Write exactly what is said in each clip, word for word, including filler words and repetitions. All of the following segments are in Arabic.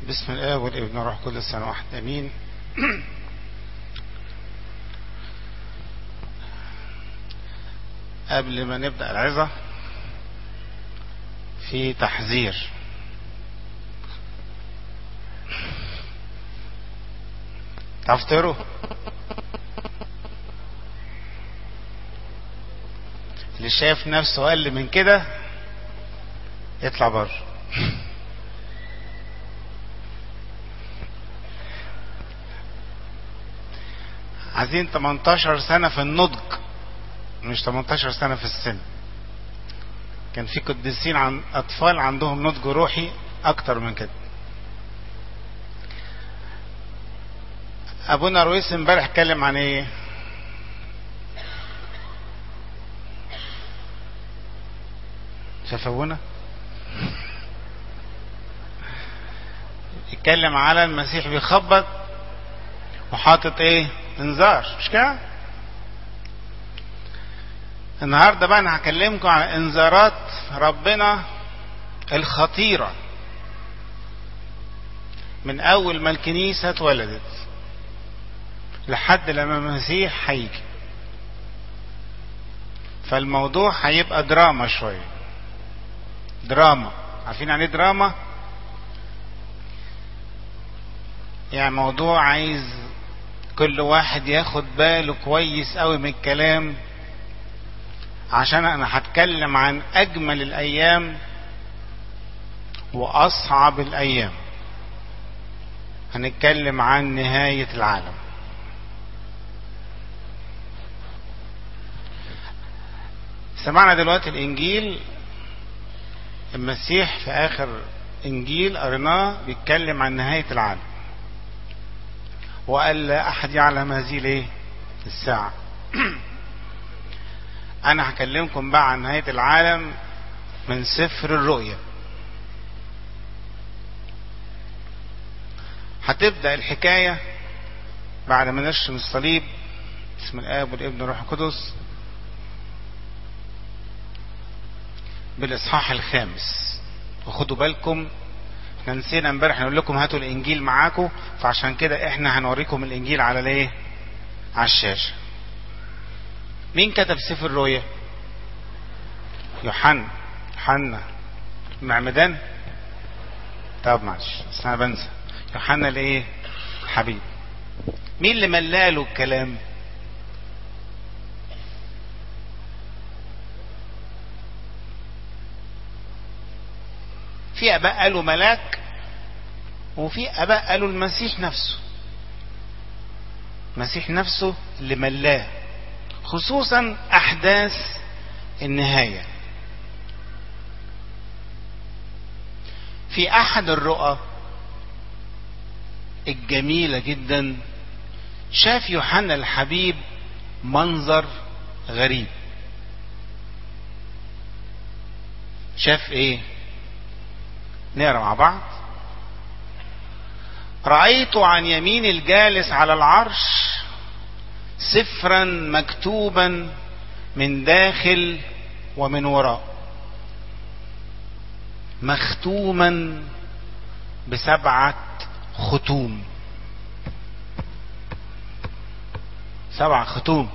بسم الله والابن والروح كل سنة واحد امين. قبل ما نبدأ العظة في تحذير. تفطروا اللي شايف نفسه اقل من كده يطلع بره. عايزين تمنتاشر سنة في النضج مش تمنتاشر سنة في السن. كان في قديسين عن اطفال عندهم نضج روحي اكتر من كده. ابونا رويس امبارح اتكلم عن ايه؟ شاف ابونا اتكلم على المسيح بيخبط وحاطط ايه؟ انذار، مش كده؟ النهارده بقى انا هكلمكم عن انذارات ربنا الخطيرة من اول ما الكنيسة اتولدت لحد لما المسيح هيجي. فالموضوع هيبقى دراما شوية. دراما، عارفين يعني ايه دراما؟ يعني موضوع عايز كل واحد ياخد باله كويس قوي من الكلام، عشان انا هتكلم عن اجمل الايام واصعب الايام. هنتكلم عن نهاية العالم. سمعنا دلوقتي الانجيل، المسيح في اخر انجيل قريناه بيتكلم عن نهاية العالم، وقال لا احد يعلم هذه الايه الساعة. انا هكلمكم بقى عن نهاية العالم من سفر الرؤيا. هتبدأ الحكاية بعد ما نرسم الصليب باسم الاب والابن والروح القدس بالاصحاح الخامس. وخدوا بالكم احنا نسينا امبارح نقول لكم هاتوا الانجيل معاكم، فعشان كده احنا هنوريكم الانجيل على الايه؟ على الشاشة. مين كتب سفر الرؤيا؟ يوحنا. يوحنا معمدان. طب معلش بس انا بنسى. يوحنا الايه؟ الحبيب. مين اللي ملاله الكلام؟ في اباء قالوا ملاك، وفي اباء قالوا المسيح نفسه. المسيح نفسه اللي ملاه، خصوصا احداث النهاية. في احد الرؤى الجميلة جدا شاف يوحنا الحبيب منظر غريب. شاف ايه؟ نقرأ مع بعض. رأيت عن يمين الجالس على العرش سفرا مكتوبا من داخل ومن وراء، مختوما بسبعة ختوم. سبع ختوم.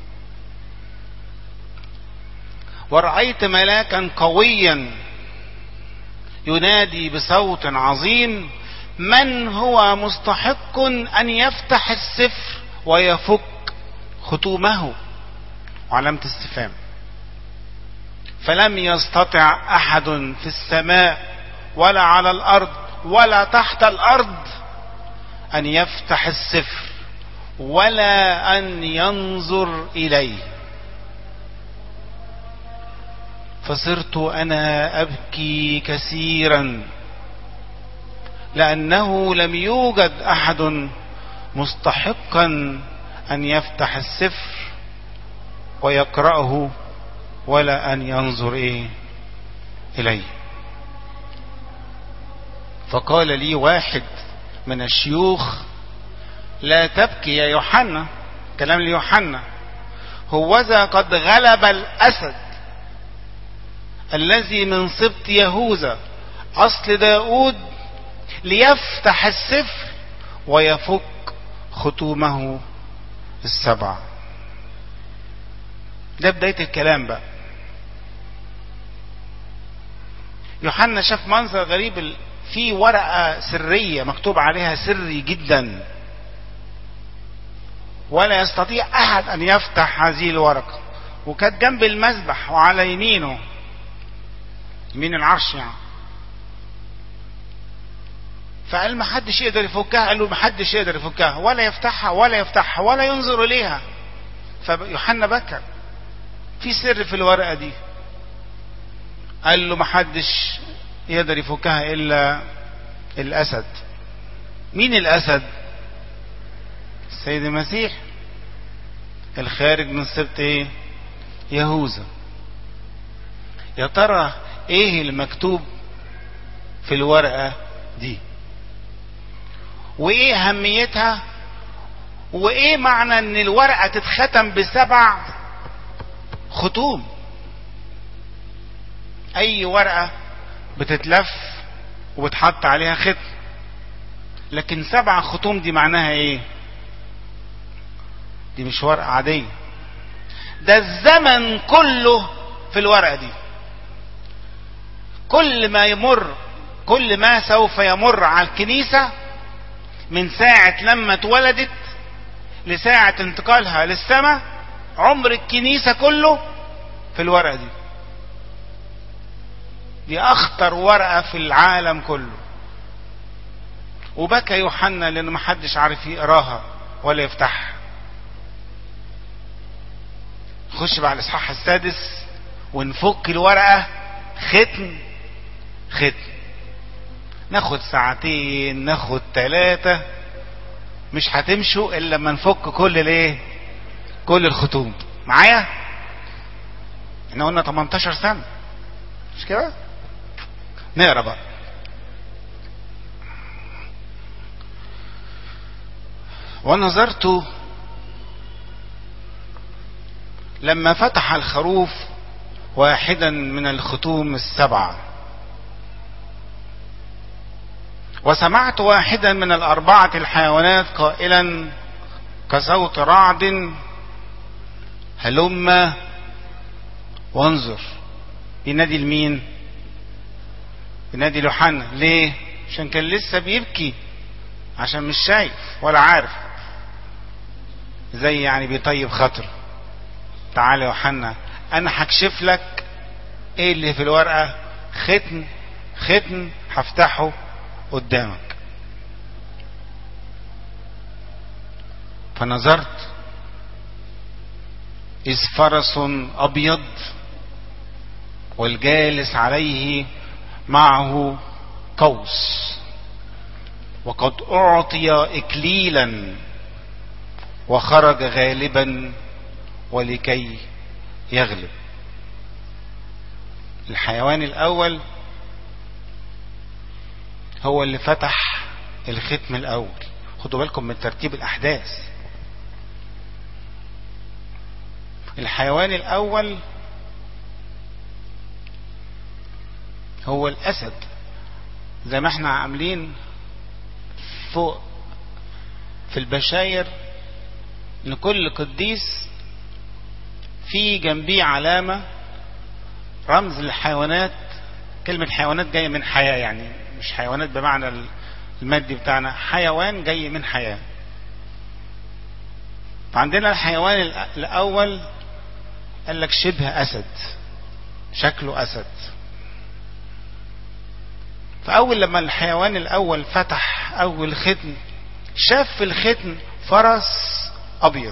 ورأيت ملاكا قويا ينادي بصوت عظيم: من هو مستحق أن يفتح السفر ويفك ختومه؟ وعلامة استفهام. فلم يستطع أحد في السماء ولا على الأرض ولا تحت الأرض أن يفتح السفر ولا أن ينظر إليه. فصرت أنا أبكي كثيرا، لأنه لم يوجد أحد مستحقا أن يفتح السفر ويقرأه ولا أن ينظر إيه إليه. فقال لي واحد من الشيوخ: لا تبكي يا يوحنا. كلام ليوحنا: هوذا قد غلب الأسد الذي من سبط يهوذا أصل داود ليفتح السفر ويفك ختومه السبعة. ده بداية الكلام بقى. يوحنا شاف منظر غريب، في ورقة سرية مكتوب عليها سري جدا، ولا يستطيع احد ان يفتح هذه الورقة، وكانت جنب المذبح وعلى يمينه، يمين العرش يعني. فقال ما حدش يقدر يفكها، قال له ما حدش يقدر يفكها ولا يفتحها ولا يفتحها ولا ينظر اليها. فيوحنا بكى، في سر في الورقة دي. قال له ما حدش يقدر يفكها الا الاسد. مين الاسد؟ السيد المسيح الخارج من سبط ايه؟ يهوذا. يا ترى ايه المكتوب في الورقة دي، وايه اهميتها، وايه معنى ان الورقة تتختم بسبع ختوم؟ اي ورقة بتتلف وبتحط عليها ختم، لكن سبع ختوم دي معناها ايه؟ دي مش ورقة عادية، ده الزمن كله في الورقة دي. كل ما يمر، كل ما سوف يمر على الكنيسة من ساعة لما اتولدت لساعة انتقالها للسماء، عمر الكنيسة كله في الورقة دي. دي اخطر ورقة في العالم كله. وبكى يوحنا لانه محدش عارف يقراها ولا يفتحها. نخش بقى على الاصحاح السادس ونفك الورقة ختم ختم. ناخد ساعتين، ناخد ثلاثة، مش هتمشوا الا لما نفك كل الايه؟ كل الختوم. معايا؟ احنا قلنا تمنتاشر سنة مش كده؟ نقرا بقى. ونظرت لما فتح الخروف واحدا من الختوم السبعة، وسمعت واحدا من الأربعة الحيوانات قائلا كصوت رعد هلم وانظر. ينادي لمين؟ ينادي يوحنا. ليه؟ عشان كان لسه بيبكي، عشان مش شايف ولا عارف، زي يعني بيطيب خاطر. تعالى يوحنا انا هكشف لك ايه اللي في الورقة، ختم ختم هفتحه قدامك. فنظرت إذ فرس أبيض والجالس عليه معه قوس، وقد أعطي إكليلا وخرج غالبا ولكي يغلب. الحيوان الأول هو اللي فتح الختم الأول. خدوا بالكم من ترتيب الأحداث. الحيوان الأول هو الأسد، زي ما احنا عاملين فوق في البشاير ان كل قديس في جنبيه علامة رمز للحيوانات. كلمة حيوانات جاية من حياة، يعني مش حيوانات بمعنى المادي بتاعنا، حيوان جاي من حياة. فعندنا الحيوان الأول قال لك شبه أسد، شكله أسد. فأول لما الحيوان الأول فتح أول ختم، شاف في الختم فرس أبيض،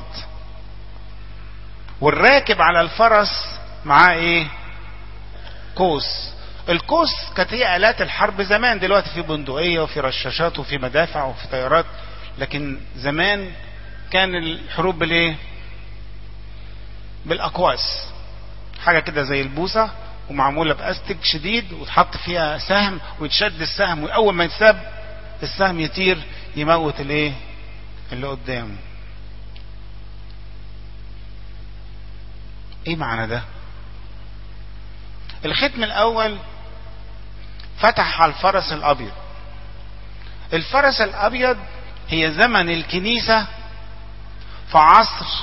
والراكب على الفرس معاه إيه؟ قوس. القوس كانت هي آلات الحرب زمان. دلوقتي في بندقية وفي رشاشات وفي مدافع وفي طيارات، لكن زمان كان الحروب بالايه؟ بالاقواس. حاجة كده زي البوصة ومعمولة باستك شديد وتحط فيها سهم ويتشد السهم، واول ما يتساب السهم يطير يموت الايه اللي قدامه. ايه معنى ده؟ الختم الاول فتح على الفرس الابيض، الفرس الابيض هي زمن الكنيسة في عصر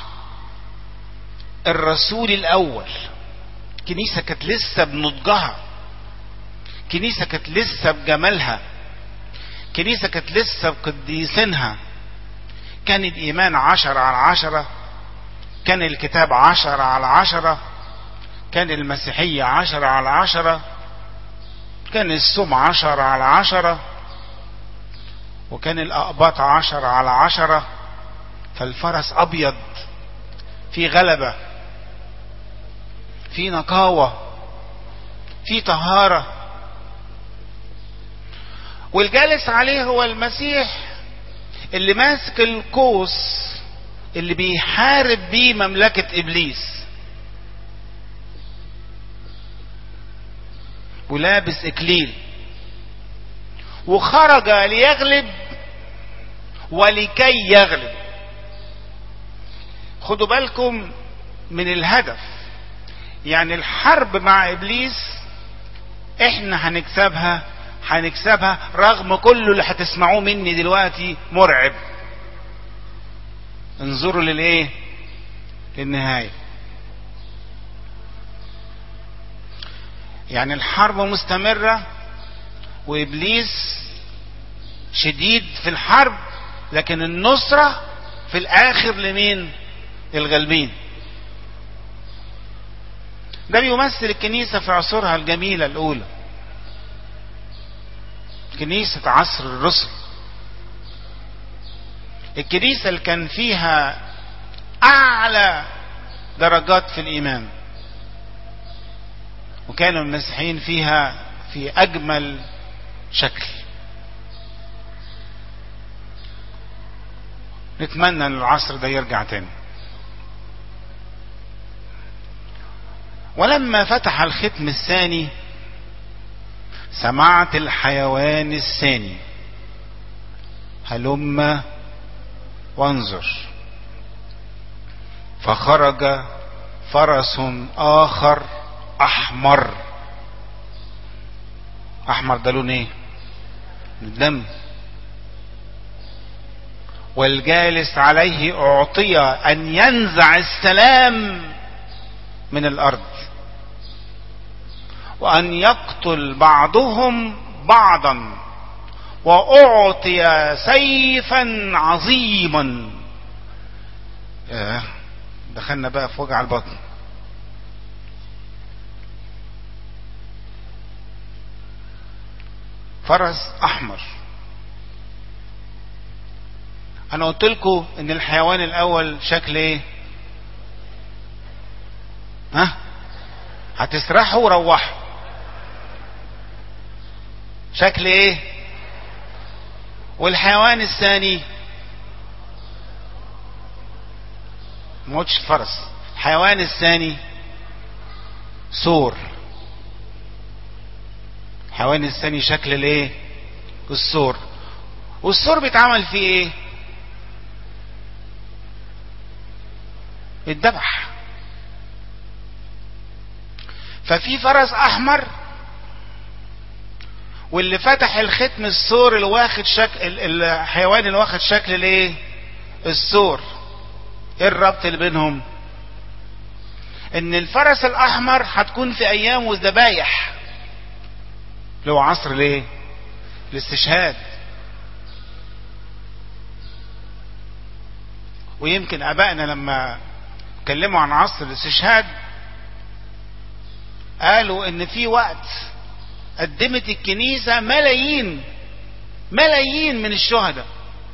الرسول الاول. كنيسة كانت لسه بنضجها، كنيسة كانت لسه بجمالها، كنيسة كانت لسه بقديسينها. كان الايمان عشرة على عشرة، كان الكتاب عشرة على عشرة، كان المسيحية عشرة على عشرة، كان الصوم عشرة على عشرة، وكان الأقباط عشرة على عشرة. فالفرس أبيض، في غلبة، في نقاوة، في طهارة، والجالس عليه هو المسيح اللي ماسك القوس اللي بيحارب بيه مملكة إبليس، ولابس إكليل، وخرج ليغلب ولكي يغلب. خدوا بالكم من الهدف، يعني الحرب مع إبليس احنا هنكسبها، هنكسبها رغم كل اللي هتسمعوه مني دلوقتي مرعب. انظروا للايه؟ للنهاية. يعني الحرب مستمرة، وإبليس شديد في الحرب، لكن النصرة في الآخر لمين؟ الغالبين. ده بيمثل الكنيسة في عصورها الجميلة الأولى، كنيسة عصر الرسل، الكنيسة اللي كان فيها أعلى درجات في الإيمان، وكانوا المسيحيين فيها في أجمل شكل. نتمنى أن العصر ده يرجع تاني. ولما فتح الختم الثاني سمعت الحيوان الثاني هلم وانظر، فخرج فرس آخر أحمر. أحمر ده لون ايه؟ الدم. والجالس عليه أعطي أن ينزع السلام من الأرض، وأن يقتل بعضهم بعضا، وأعطي سيفا عظيما. آه دخلنا بقى في وجع البطن. فرس أحمر. أنا قلت لكم إن الحيوان الأول شكل إيه؟ ها؟ هتسرحوا وروحوا. شكل إيه؟ والحيوان الثاني موتش فرس. الحيوان الثاني سور. الحيوان الثاني شكل الايه؟ السور. والسور بيتعمل فيه ايه؟ الذبح. ففي فرس احمر، واللي فتح الختم السور اللي واخد شكل الحيوان اللي واخد شكل الايه؟ السور. ايه الربط اللي بينهم؟ ان الفرس الاحمر هتكون في ايام والذبايح، اللي هو عصر الايه؟ الاستشهاد. ويمكن ابائنا لما اتكلموا عن عصر الاستشهاد قالوا ان في وقت قدمت الكنيسة ملايين ملايين من الشهداء.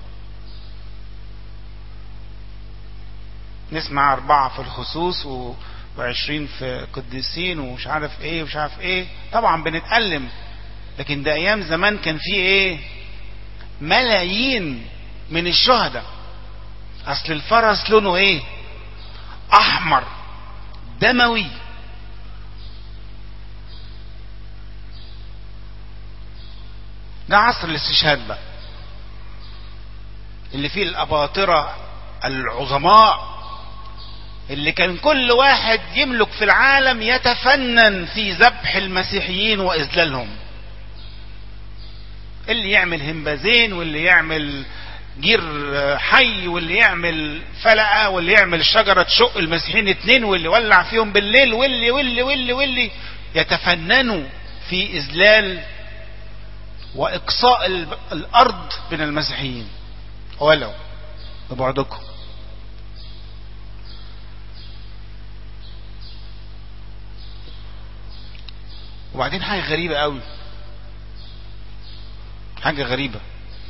نسمع أربعة في الخصوص و... وعشرين في قديسين ومش عارف ايه ومش عارف ايه. طبعا بنتألم، لكن ده ايام زمان كان فيه ايه؟ ملايين من الشهداء. اصل الفرس لونه ايه؟ احمر دموي. ده عصر الاستشهاد بقى، اللي فيه الاباطرة العظماء، اللي كان كل واحد يملك في العالم يتفنن في ذبح المسيحيين واذلالهم. اللي يعمل همبازين واللي يعمل جير حي واللي يعمل فلقة واللي يعمل شجرة شق المسيحيين اتنين واللي ولع فيهم بالليل واللي واللي واللي واللي يتفننوا في إذلال وإقصاء الأرض من المسيحيين ولو ببعدكم. وبعدين حاجة غريبة قوي، حاجة غريبة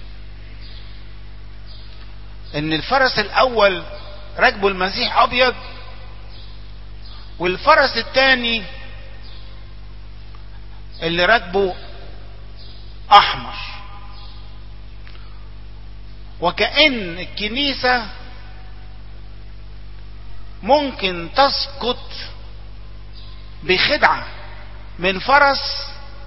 ان الفرس الاول راكبه المسيح ابيض، والفرس الثاني اللي راكبه احمر، وكأن الكنيسة ممكن تسقط بخدعة من فرس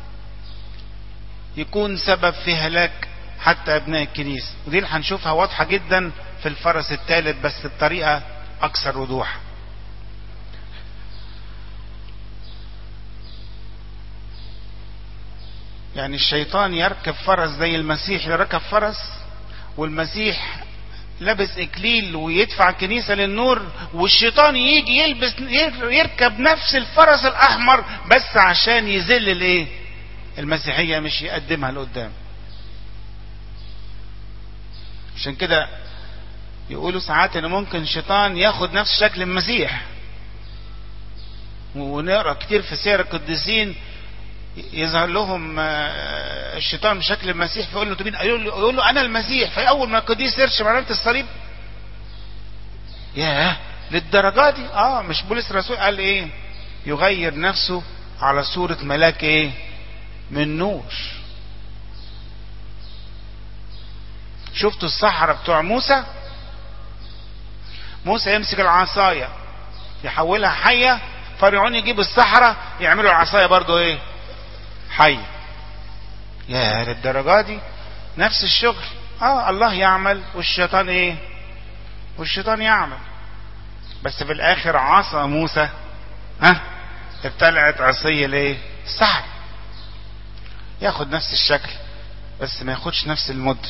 يكون سبب في هلاك حتى ابناء الكنيسة. ودي اللي هنشوفها واضحة جدا في الفرس الثالث بس بطريقة اكثر وضوح. يعني الشيطان يركب فرس زي المسيح اللي ركب فرس، والمسيح لابس اكليل ويدفع الكنيسة للنور، والشيطان يجي يلبس يركب نفس الفرس الاحمر بس عشان يذل الايه المسيحية مش يقدمها لقدام. عشان كده يقولوا ساعات ان ممكن الشيطان ياخد نفس شكل المسيح، ونقرأ كتير في سير القديسين يظهر لهم الشيطان بشكل المسيح فيقول له مين؟ يقول له انا المسيح. فاول ما القديس يرشم علامة الصليب، ياه للدرجة دي؟ اه مش بولس الرسول قال ايه؟ يغير نفسه على صورة ملاك ايه من نور. شفتوا السحرة بتوع موسى؟ موسى يمسك العصاية يحولها حية، فرعون يجيب السحرة يعملوا العصاية برضو ايه حية. يا للدرجة دي؟ نفس الشغل. اه الله يعمل والشيطان ايه والشيطان يعمل. بس في الاخر عصا موسى ها ابتلعت عصية ليه السحر. ياخد نفس الشكل بس ما ياخدش نفس المد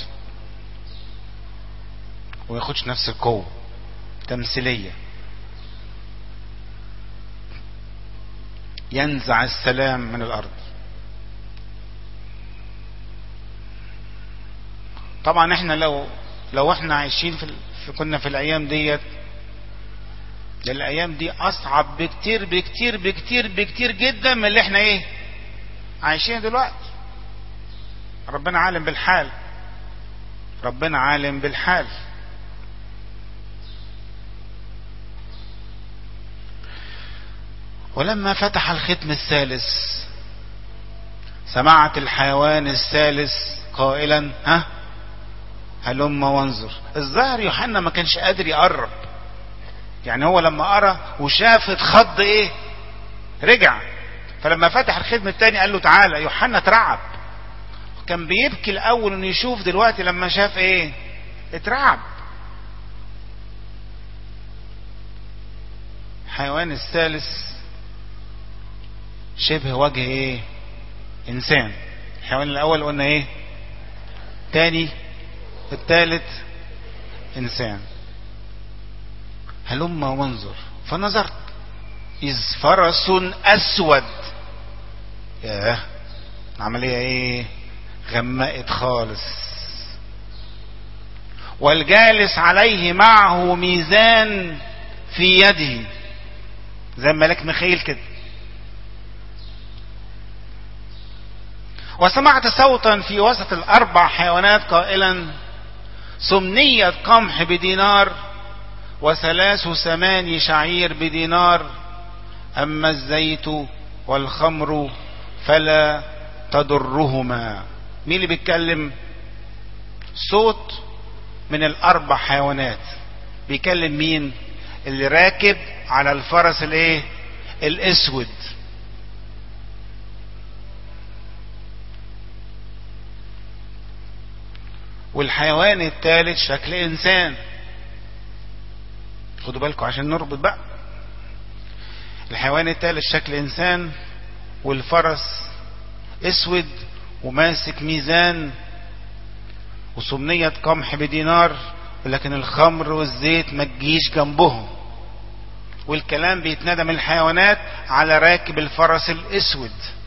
وياخدش نفس القوة، تمثيلية. ينزع السلام من الارض. طبعا احنا لو لو احنا عايشين في, في كنا في الايام ديت، الايام دي اصعب بكتير بكتير بكتير بكتير جدا من اللي احنا ايه عايشين دلوقتي. ربنا عالم بالحال، ربنا عالم بالحال. ولما فتح الختم الثالث سمعت الحيوان الثالث قائلا ها هلم وانظر. الظاهر يوحنا ما كانش قادر يقرب، يعني هو لما قرأ وشاف اتخض ايه رجع. فلما فتح الختم الثاني قال له تعالى. يوحنا اترعب، كان بيبكي الاول انه يشوف، دلوقتي لما شاف ايه اترعب. الحيوان الثالث شبه وجه ايه انسان. الحيوان الاول قلنا ايه تاني، الثالث انسان. هلم وانظر. فنظرت اذ فرس اسود. ياه العملية ايه غمقت خالص. والجالس عليه معه ميزان في يده زي ملاك ميخائيل كده. وسمعت صوتا في وسط الاربع حيوانات قائلا سمنية قمح بدينار وثلاث ثماني شعير بدينار، اما الزيت والخمر فلا تضرهما. مين اللي بيتكلم؟ صوت من الاربع حيوانات. بيكلم مين؟ اللي راكب على الفرس الايه الاسود. والحيوان الثالث شكل انسان. خدوا بالكم عشان نربط بقى. الحيوان الثالث شكل انسان، والفرس اسود وماسك ميزان وسمنية قمح بدينار، لكن الخمر والزيت ما تجيش جنبهم. والكلام بيتندم الحيوانات على راكب الفرس الاسود.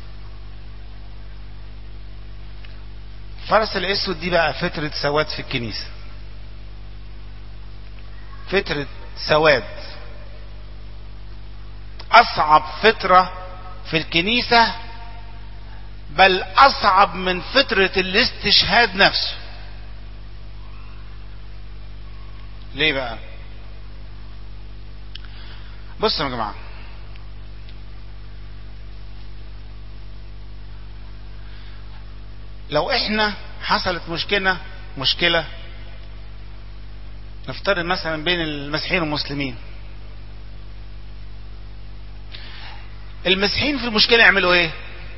الفرس الاسود دي بقى فترة سواد في الكنيسة، فترة سواد، اصعب فترة في الكنيسة، بل اصعب من فترة الاستشهاد نفسه. ليه بقى؟ بصوا يا جماعة، لو احنا حصلت مشكلة مشكلة نفترض مثلا بين المسيحيين والمسلمين، المسيحيين في المشكلة يعملوا ايه؟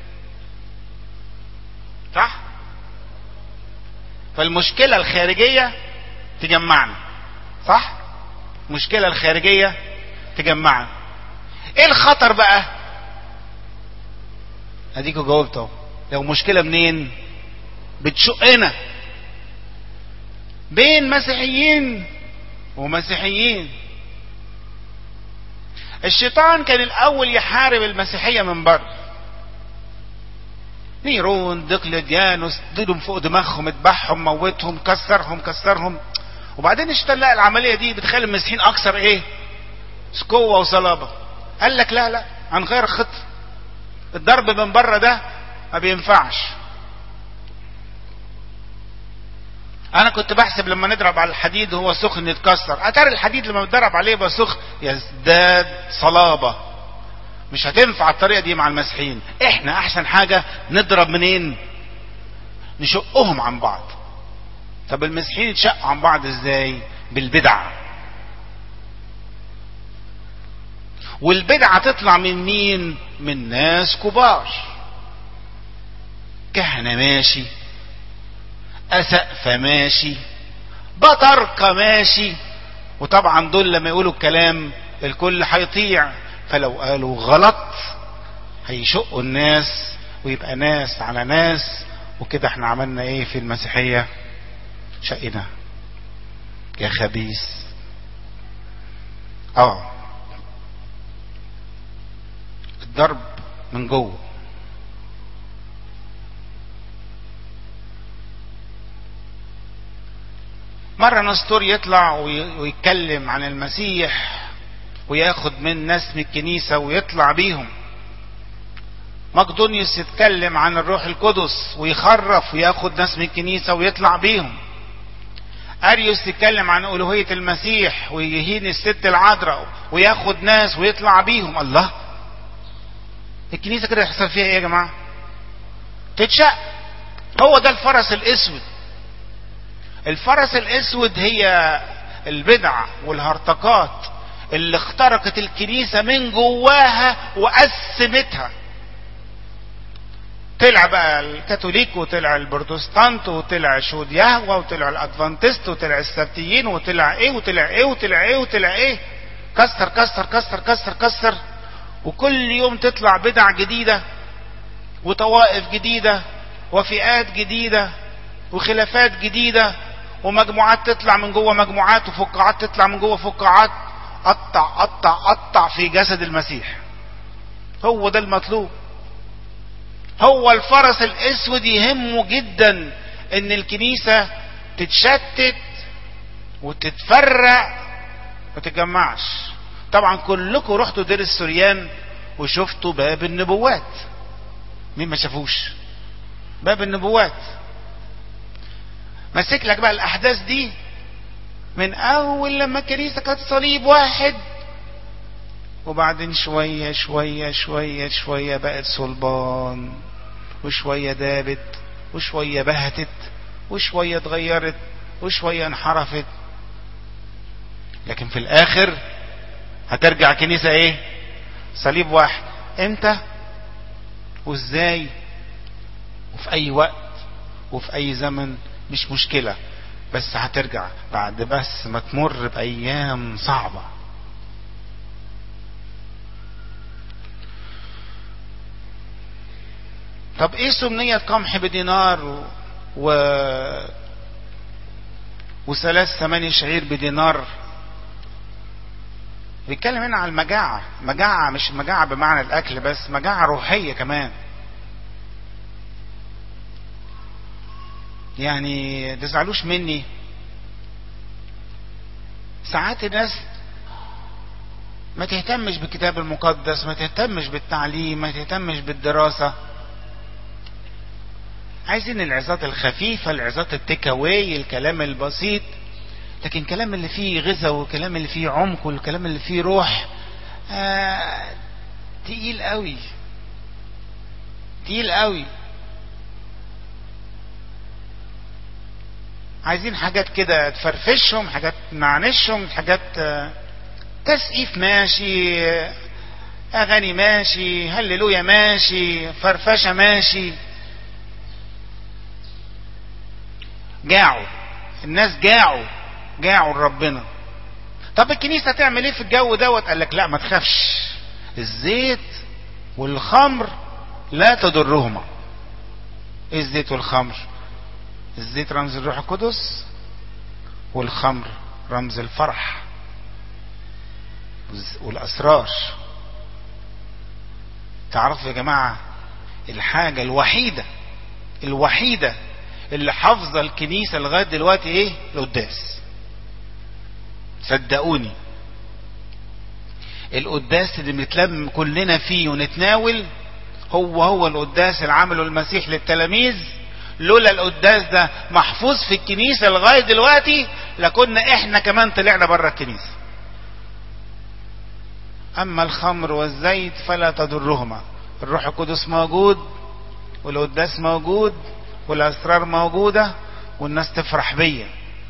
صح؟ فالمشكلة الخارجية تجمعنا، صح؟ المشكلة الخارجية تجمعنا. ايه الخطر بقى؟ اديكوا جاوبتوا. لو مشكلة منين؟ بتشقنا بين مسيحيين ومسيحيين. الشيطان كان الاول يحارب المسيحية من بره، نيرون، دقلديانوس، اديهم فوق دماغهم، اتبعهم، موتهم، كسرهم كسرهم. وبعدين الشيطان لقى العملية دي بتخلي المسيحيين اكثر ايه؟ قوة وصلابة. قال لك لا لا، هنغير الخطة، الضرب من بره ده ما بينفعش. انا كنت بحسب لما نضرب على الحديد وهو سخن يتكسر، اتاري الحديد لما بتضرب عليه يبقى سخن يزداد صلابة. مش هتنفع الطريقة دي مع المسيحيين. احنا احسن حاجة نضرب منين؟ نشقهم عن بعض. طب المسيحيين يتشقوا عن بعض ازاي؟ بالبدع. والبدعة تطلع من مين؟ من ناس كبار، كهنة ماشي، أسقفة ماشي، بطرقة ماشي. وطبعا دول لما يقولوا الكلام الكل هيطيع، فلو قالوا غلط هيشقوا الناس ويبقى ناس على ناس. وكده احنا عملنا ايه في المسيحية؟ شقنا يا خبيث. اه الضرب من جوه. مرة نستور يطلع ويتكلم عن المسيح وياخد من ناس من الكنيسة ويطلع بيهم. مقدونيوس يتكلم عن الروح القدس ويخرف وياخد ناس من الكنيسة ويطلع بيهم. أريوس يتكلم عن ألوهية المسيح ويهين الست العذراء وياخد ناس ويطلع بيهم. الله، الكنيسة كده يحصل فيها ايه يا جماعة؟ تتشق. هو ده الفرس الاسود. الفرس الاسود هي البدع والهرطقات اللي اخترقت الكنيسة من جواها وقسمتها. طلع بقى الكاثوليك وطلع البروتستانت وطلع شهود يهوه وطلع الادفانتست وطلع السبتيين وطلع ايه وطلع ايه وطلع ايه وطلع ايه. كسر كسر كسر كسر كسر. وكل يوم تطلع بدع جديدة وطوائف جديدة وفئات جديدة وخلافات جديدة ومجموعات تطلع من جوه مجموعات وفقاعات تطلع من جوه فقاعات. قطع قطع قطع في جسد المسيح. هو ده المطلوب. هو الفرس الاسود يهمه جدا ان الكنيسة تتشتت وتتفرق وتتجمعش. طبعا كلكم رحتوا دير السوريان وشفتوا باب النبوات. مين ما شافوش باب النبوات؟ مسك لك بقى الاحداث دي من اول لما الكنيسة كانت صليب واحد، وبعدين شوية شوية شوية شوية بقت صلبان، وشوية دابت، وشوية بهتت، وشوية اتغيرت، وشوية انحرفت. لكن في الاخر هترجع كنيسة ايه؟ صليب واحد. امتى وازاي وفي اي وقت وفي اي زمن مش مشكلة، بس هترجع بعد بس ما تمر بايام صعبة. طب ايه سمنية قمح بدينار و... وثلاث ثماني شعير بدينار. بيتكلم هنا على المجاعة، مجاعة مش مجاعة بمعنى الأكل بس، مجاعة روحية كمان. يعني تزعلوش مني، ساعات الناس ما تهتمش بالكتاب المقدس، ما تهتمش بالتعليم، ما تهتمش بالدراسة. عايزين العظات الخفيفة، العظات التكاوي، الكلام البسيط، لكن الكلام اللي فيه غذاء والكلام اللي فيه عمق والكلام اللي فيه روح آه تقيل قوي، تقيل قوي. عايزين حاجات كده تفرفشهم، حاجات تمعنشهم، حاجات آه تسقيف ماشي، اغاني ماشي، هللويا ماشي، فرفشه ماشي. جاعوا الناس، جاعوا جاعوا لربنا. طب الكنيسه تعمل ايه في الجو دوت؟ قال لك لا ما تخافش، الزيت والخمر لا تضرهما. ايه الزيت والخمر؟ الزيت رمز الروح القدس، والخمر رمز الفرح والاسرار. تعرفوا يا جماعه الحاجه الوحيده الوحيده اللي حافظه الكنيسه لغايه دلوقتي ايه؟ القداس. صدقوني القداس اللي بنتلم كلنا فيه ونتناول هو هو القداس اللي عمله المسيح للتلاميذ. لولا القداس ده محفوظ في الكنيسه لغايه دلوقتي لكنا احنا كمان طلعنا بره الكنيسه. اما الخمر والزيت فلا تضرهما. الروح القدس موجود والقداس موجود والاسرار موجوده والناس تفرح بيا.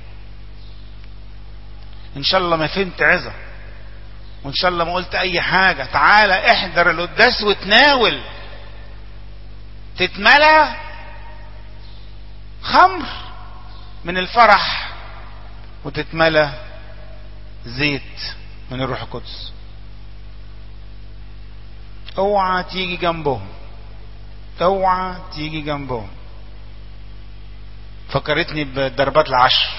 ان شاء الله ما فهمت عظه، وان شاء الله ما قلت اي حاجه، تعالى احضر القداس وتناول، تتملى خمر من الفرح وتتملى زيت من الروح القدس. اوعى تيجي جنبهم، اوعى تيجي جنبهم. فكرتني بضربات العشر.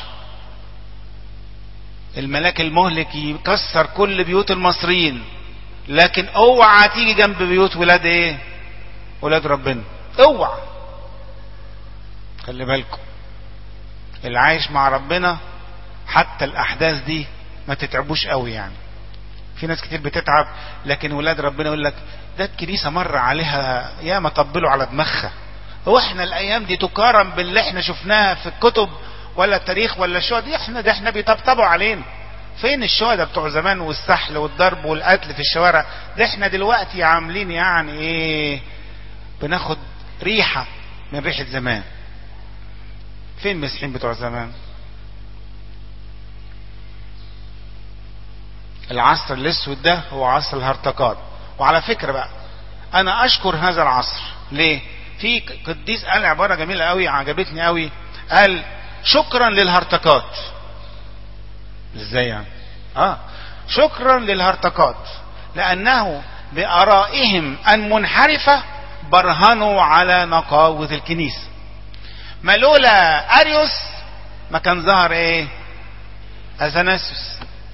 الملاك المهلك يكسر كل بيوت المصريين، لكن اوعى تيجي جنب بيوت ولاد ايه؟ ولاد ربنا. اوعى. خلي بالكم اللي عايش مع ربنا حتى الاحداث دي ما تتعبوش قوي. يعني في ناس كتير بتتعب، لكن ولاد ربنا يقول لك ده الكنيسه مر عليها يا ما طبلوا على دماغها. هو احنا الايام دي تقارن باللي احنا شفناها في الكتب ولا التاريخ ولا الشهداء دي؟ احنا ده احنا بيطبطبوا علينا. فين الشهداء بتوع زمان والسحل والضرب والقتل في الشوارع؟ ده احنا دلوقتي عاملين يعني ايه؟ بناخد ريحه من ريحه زمان. فين المسيحيين بتوع زمان؟ العصر الاسود ده هو عصر الهرطقات. وعلى فكره بقى انا اشكر هذا العصر. ليه؟ في قديس قال عباره جميله قوي عجبتني قوي، قال شكرا للهرطقات. ازاي يعني؟ اه شكرا للهرطقات لانه بارائهم المنحرفه برهنوا على نقاوه الكنيسه. ما لولا اريوس ما كان ظهر ايه؟ اثناسيوس.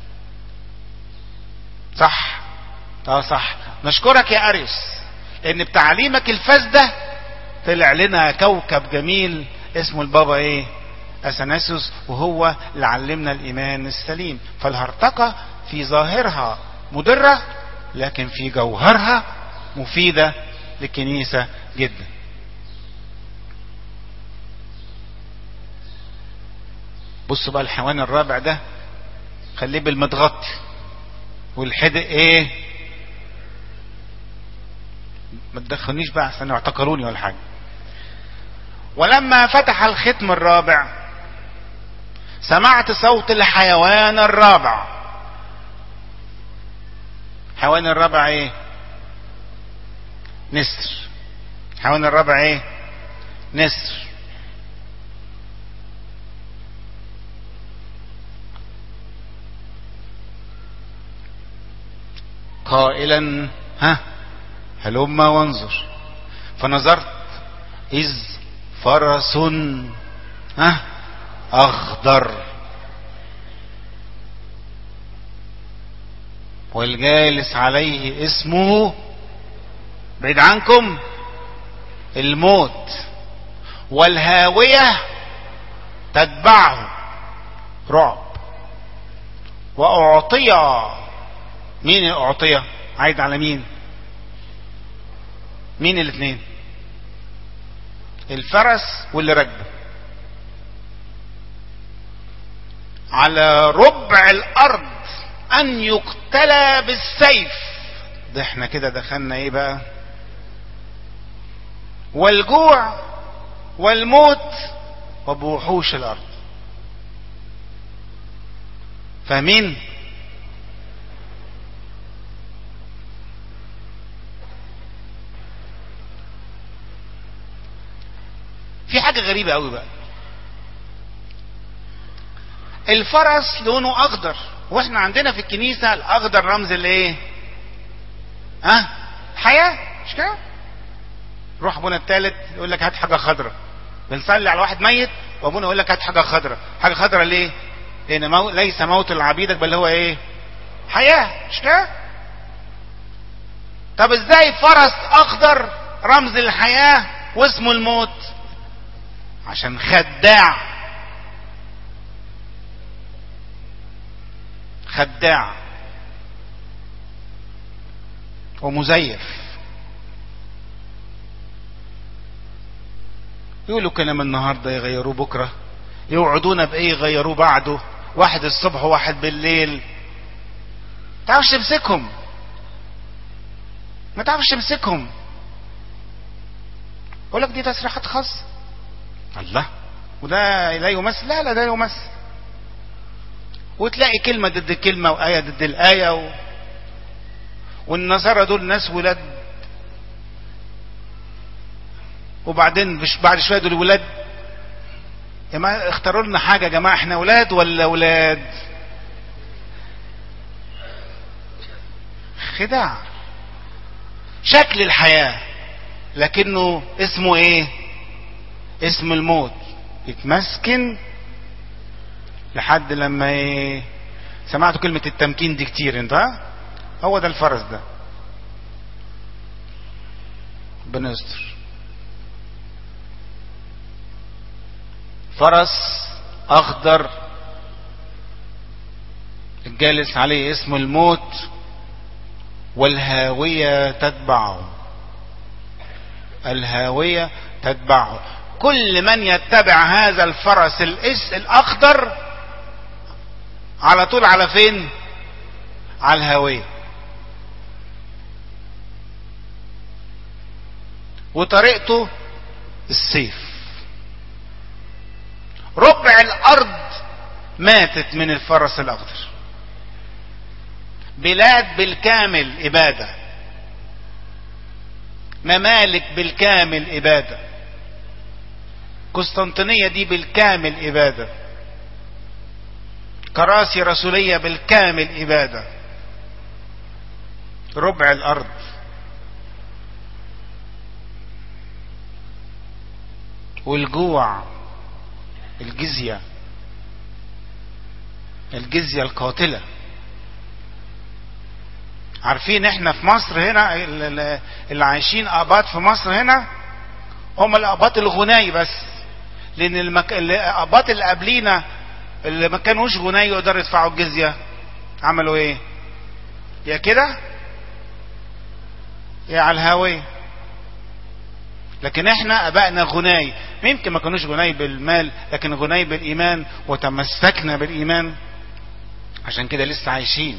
صح؟ اه صح. نشكرك يا اريوس لان بتعليمك الفاس ده طلع لنا كوكب جميل اسمه البابا ايه؟ اثناسيوس، وهو اللي علمنا الايمان السليم. فالهرطقه في ظاهرها مضره لكن في جوهرها مفيده للكنيسه جدا. بصوا بقى الحيوان الرابع ده خليه بالمتغطي والحدق ايه؟ ما تدخلنيش بقى عشان يعتقلوني ولا حاجه. ولما فتح الختم الرابع سمعت صوت الحيوان الرابع. الحيوان الرابع ايه؟ نسر. الحيوان الرابع ايه؟ نسر. قائلا ها هلم وانظر. فنظرت إذ فرس ها أخضر والجالس عليه اسمه بعيد عنكم الموت، والهاوية تتبعه رعب. وأعطي، مين الأعطية؟ عايد على مين؟ مين الاثنين؟ الفرس واللي راكبه. على ربع الأرض أن يقتلى بالسيف. ده احنا كده دخلنا ايه بقى؟ والجوع والموت وبوحوش الأرض. فاهمين؟ في حاجة غريبة قوي بقى. الفرس لونه اخضر، واحنا عندنا في الكنيسة الاخضر رمز الايه؟ ها أه؟ حياة، مش كده؟ روح ابونا الثالث يقول لك هات حاجة خضراء. بنصلي على واحد ميت وابونا يقول لك هات حاجة خضراء. حاجة خضراء ليه؟ لان مو... ليس موت العبيدك بل هو ايه؟ حياة، مش كده؟ طب ازاي فرس اخضر رمز الحياة واسمه الموت؟ عشان خداع، خداع ومزيف. يقولوا كلام النهارده يغيروه بكره، يوعدونا بايه يغيروه بعده، واحد الصبح وواحد بالليل. ما تعرفش تمسكهم، ما تعرفش تمسكهم. يقول لك دي تصريحات خاصه. الله، وده لا يمثل. لا لا ده يمثل. وتلاقي كلمة ضد كلمة وآية ضد الآية و... والنصارى دول ناس ولاد، وبعدين بش بعد شوية دول ولاد. يا جماعة اختاروا لنا حاجة يا جماعة، احنا ولاد ولا ولاد؟ خداع. شكل الحياة لكنه اسمه ايه؟ اسم الموت. يتمسكن لحد لما ايه؟ سمعتوا كلمة التمكين دي كتير انت؟ ها؟ هو ده الفرس ده. ربنا يستر. فرس اخضر الجالس عليه اسم الموت، والهاوية تتبعه. الهاوية تتبعه. كل من يتبع هذا الفرس الاس الاخضر على طول على فين؟ على الهاوية. وطريقته السيف. ربع الارض ماتت من الفرس الاخضر. بلاد بالكامل ابادة، ممالك بالكامل ابادة، قسطنطينية دي بالكامل ابادة، كراسي رسولية بالكامل ابادة. ربع الارض. والجوع، الجزية، الجزية القاتلة. عارفين احنا في مصر هنا اللي عايشين اباط في مصر هنا هم الاباط الغناي بس، لان المك... الاباط اللي قبلينا اللي ما كانوش غناي يقدروا يدفعوا الجزية عملوا ايه؟ يا كده يا على الهاوية. لكن احنا ابائنا غناي، يمكن ما كانوش غناي بالمال لكن غناي بالايمان، وتمسكنا بالايمان عشان كده لسه عايشين.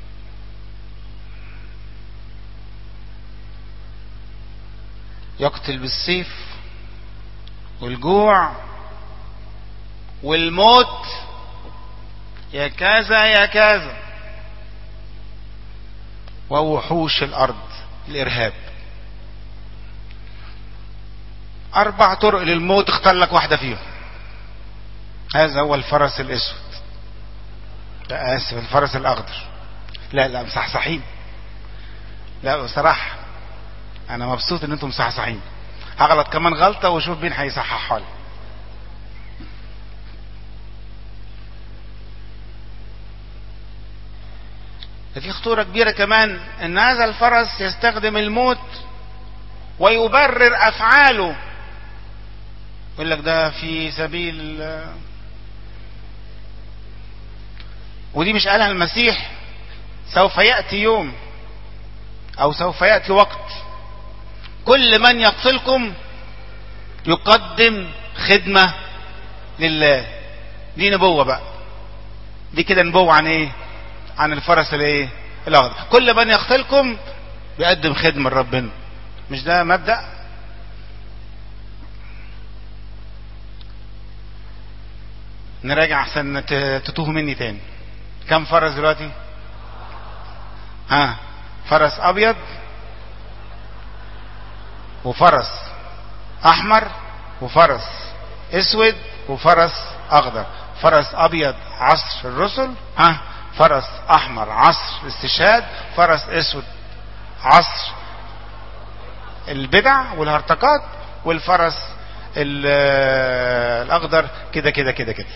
يقتل بالسيف والجوع والموت، يا كذا يا كذا، ووحوش الارض، الارهاب. اربع طرق للموت، اختار لك واحدة فيهم. هذا هو الفرس الاسود، لا اسف الفرس الاخضر. لا لا مصحصحين. لا بصراحة انا مبسوط ان انتم مصحصحين. هغلط كمان غلطة وشوف مين هيصححها لي. في خطورة كبيرة كمان ان هذا الفرس يستخدم الموت ويبرر افعاله، يقول لك ده في سبيل، ودي مش قالها المسيح؟ سوف يأتي يوم او سوف يأتي وقت كل من يقتلكم يقدم خدمة لله. دي نبوة بقى، دي كده نبوة عن ايه؟ عن الفرس الايه الاخضر. كل من يقتلكم بيقدم خدمة لربنا. مش ده مبدأ؟ نراجع احسن تتوه مني تاني. كم فرس دلوقتي؟ ها، فرس ابيض وفرس احمر وفرس اسود وفرس اخضر. فرس ابيض عصر الرسل، ها، فرس احمر عصر الاستشهاد، فرس اسود عصر البدع والهرطقات، والفرس الاخضر كده كده كده كده.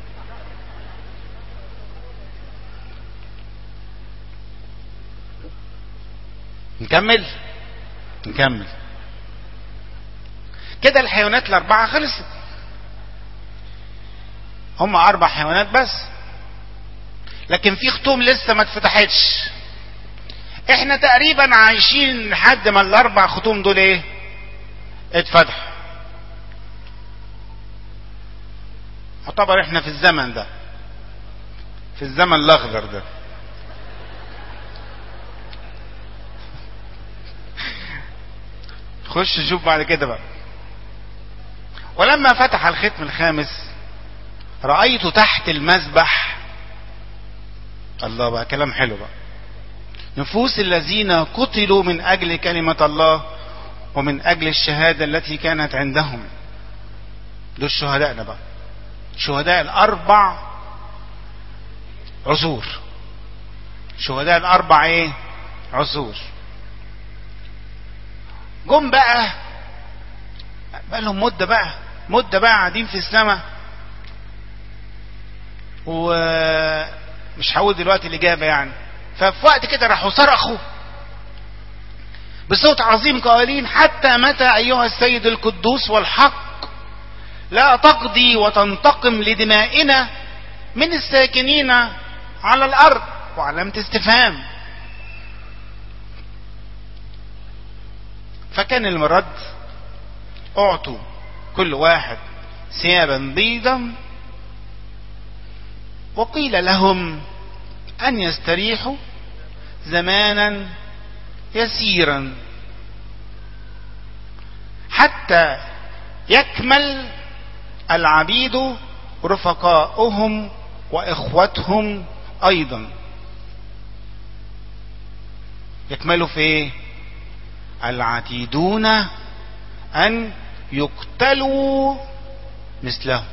نكمل نكمل كده. الحيوانات الاربعه خلصت، هم اربع حيوانات بس، لكن في ختوم لسه ما اتفتحتش. احنا تقريبا عايشين لحد ما الاربع ختوم دول ايه اتفتحوا. يعتبر احنا في الزمن ده، في الزمن الاخضر ده. خش شوف بعد كده بقى. ولما فتح الختم الخامس رأيت تحت المذبح، الله بقى كلام حلو بقى، نفوس الذين قتلوا من أجل كلمة الله ومن أجل الشهادة التي كانت عندهم. دول شهدائنا بقى، شهداء الأربع عصور، شهداء الأربع ايه عصور. جم بقى بقى لهم مدة بقى مدة بقى قاعدين في السماء، ومش هقول دلوقتي الإجابة يعني. ففي وقت كده راحوا صرخوا بصوت عظيم قائلين: حتى متى أيها السيد القدوس والحق لا تقضي وتنتقم لدمائنا من الساكنين على الأرض؟ وعلامة استفهام. فكان المرد: اعطوا كل واحد ثيابا بيضا، وقيل لهم أن يستريحوا زمانا يسيرا حتى يكمل العبيد رفقاؤهم وإخوتهم أيضا. يكملوا في ايه؟ العتيدون أن يقتلوا مثلهم.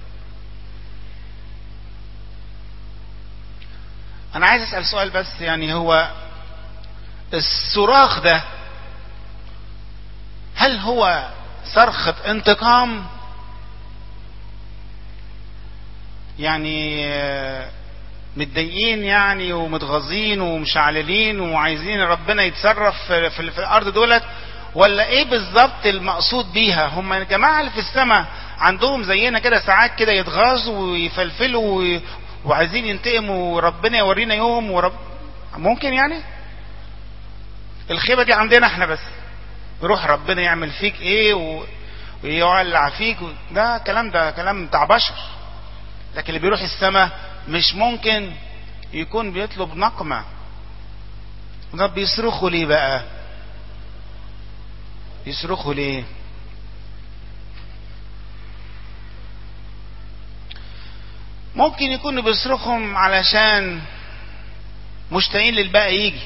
أنا عايز أسأل سؤال بس، يعني هو الصراخ ده هل هو صرخة انتقام؟ يعني متضايقين يعني ومتغاظين ومشعللين وعايزين ربنا يتصرف في, في, في الأرض دولت، ولا ايه بالظبط المقصود بيها؟ هم الجماعة اللي في السماء عندهم زينا كده ساعات كده يتغاظوا ويفلفلوا وعايزين ينتقموا وربنا يورينا يوم ورب ممكن يعني الخيبة دي عندنا احنا بس، يروح ربنا يعمل فيك ايه و... ويولع فيك و... ده كلام ده كلام بتاع بشر. لكن اللي بيروح السماء مش ممكن يكون بيطلب نقمة. ده بيصرخوا ليه بقى؟ يصرخوا ليه؟ ممكن يكونوا بيصرخهم علشان مشتاقين للباقي يجي،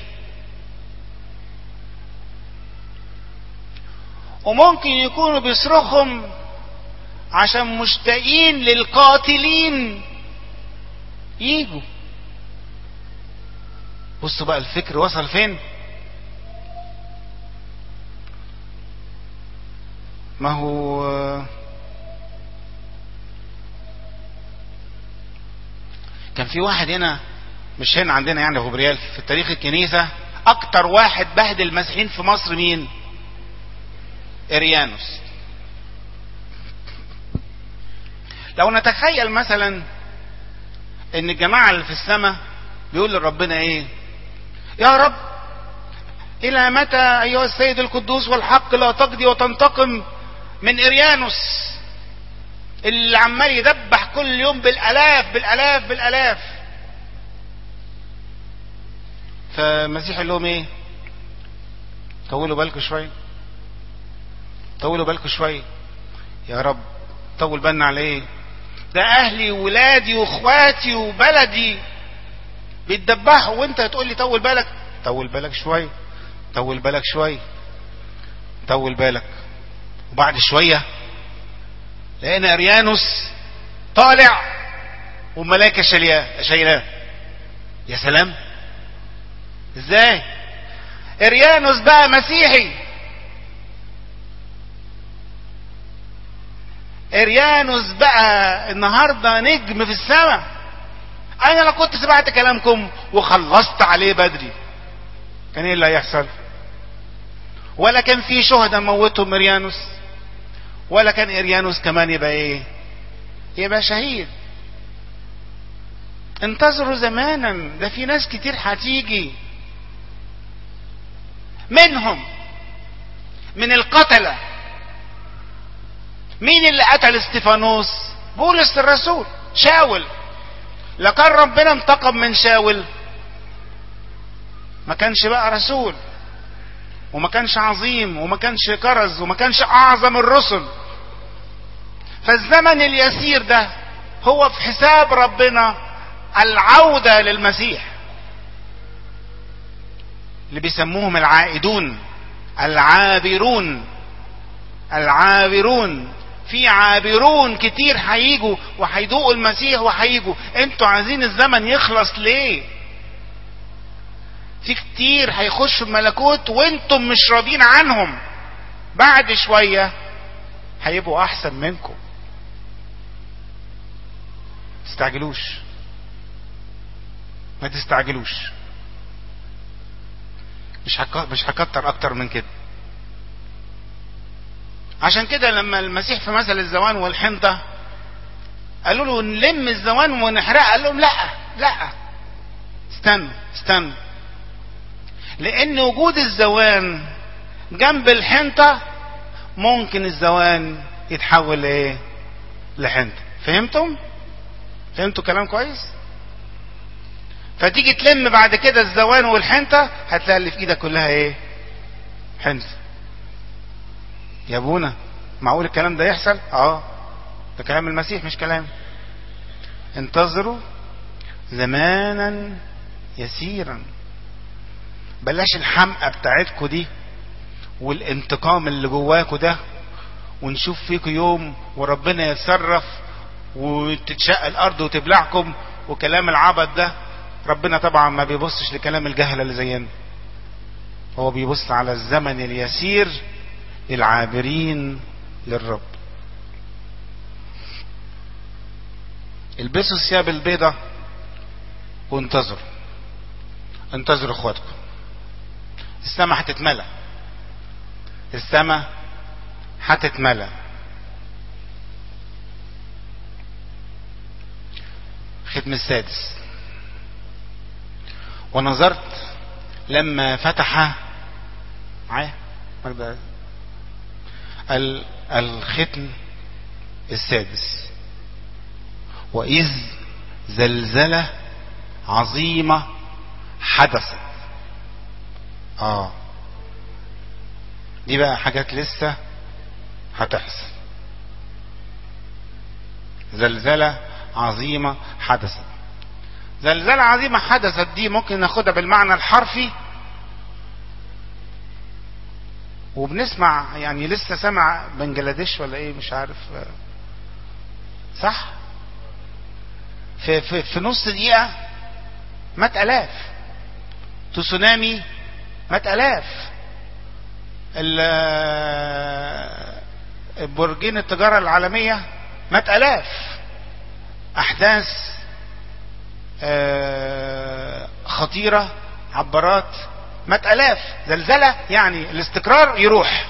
وممكن يكونوا بيصرخهم عشان مشتاقين للقاتلين يجوا. بصوا بقى الفكر وصل فين. ما هو كان في واحد هنا مش هنا عندنا يعني في غبريال، في تاريخ الكنيسة اكتر واحد بهدل المسيحيين في مصر مين؟ اريانوس. لو نتخيل مثلا ان الجماعة اللي في السماء بيقول لربنا ايه؟ يا رب الى متى ايها السيد القدوس والحق لا تقضي وتنتقم من اريانوس اللي عمال يدبح كل يوم بالالاف بالالاف بالالاف؟ فالمسيح قال لهم ايه؟ طولوا بالكم شويه، طولوا بالكم شويه. يا رب طول بالنا على ايه؟ ده اهلي وولادي واخواتي وبلدي بيتدبحوا وانت هتقول لي طول بالك؟ طول بالك شويه، طول بالك شويه، طول بالك. وبعد شويه لقينا اريانوس طالع وملائكه شايلاه شايلاه. يا سلام، ازاي؟ اريانوس بقى مسيحي، اريانوس بقى النهارده نجم في السماء. انا لو كنت سمعت كلامكم وخلصت عليه بدري كان ايه اللي هيحصل؟ ولا كان في شهداء موتهم اريانوس، ولا كان اريانوس كمان يبقى ايه؟ يبقى شهيد. انتظروا زمانا، ده في ناس كتير هتيجي منهم من القتلة. مين اللي قتل استفانوس؟ بولس الرسول. شاول. لو كان ربنا انتقم من شاول ما كانش بقى رسول، وما كانش عظيم، وما كانش كرز، وما كانش اعظم الرسل. فالزمن اليسير ده هو في حساب ربنا العودة للمسيح، اللي بيسموهم العائدون، العابرون. العابرون، في عابرون كتير هيجوا وهيدوقوا المسيح وهيجوا. انتوا عايزين الزمن يخلص ليه؟ في كتير هيخشوا الملكوت وانتم مش راضين عنهم. بعد شوية هيبقوا احسن منكم. تستعجلوش، ما تستعجلوش. مش مش هكتر اكتر من كده. عشان كده لما المسيح في مثل الزوان والحنطة قالوا له نلم الزوان ونحرقها، قال لهم لا لا، استنوا استنوا، لان وجود الزوان جنب الحنطة ممكن الزوان يتحول لايه؟ لحنطة. فهمتم؟ فهمتوا كلام كويس؟ فتيجي تلم بعد كده الزوان والحنطة هتلاقي اللي في ايدك كلها ايه؟ حنطة. يا ابونا معقول الكلام ده يحصل؟ اه، ده كلام المسيح مش كلام. انتظروا زمانا يسيرا. بلاش الحمقى بتاعتكم دي والانتقام اللي جواكوا ده، ونشوف فيكم يوم وربنا يتصرف وتتشق الارض وتبلعكم وكلام العبط ده. ربنا طبعا ما بيبصش لكلام الجهل اللي زينا، هو بيبص على الزمن اليسير العابرين للرب. البسوا الثياب البيضاء وانتظروا، انتظروا اخواتكم. السماء هتتملى، السماء هتتملى. ختم السادس. ونظرت لما فتح معايا الختم السادس، وإذ زلزلة عظيمة حدثت. اه دي بقى حاجات لسه هتحصل. زلزلة عظيمة حدثت. زلزلة عظيمة حدثت دي ممكن ناخدها بالمعنى الحرفي، وبنسمع يعني لسه سمع بنجلاديش ولا ايه مش عارف صح، في, في, في نص دقيقة مات الاف. تسونامي مات الاف. برجين التجارة العالمية مات الاف. احداث خطيرة، عبارات، مئة الاف. زلزلة يعني الاستقرار يروح.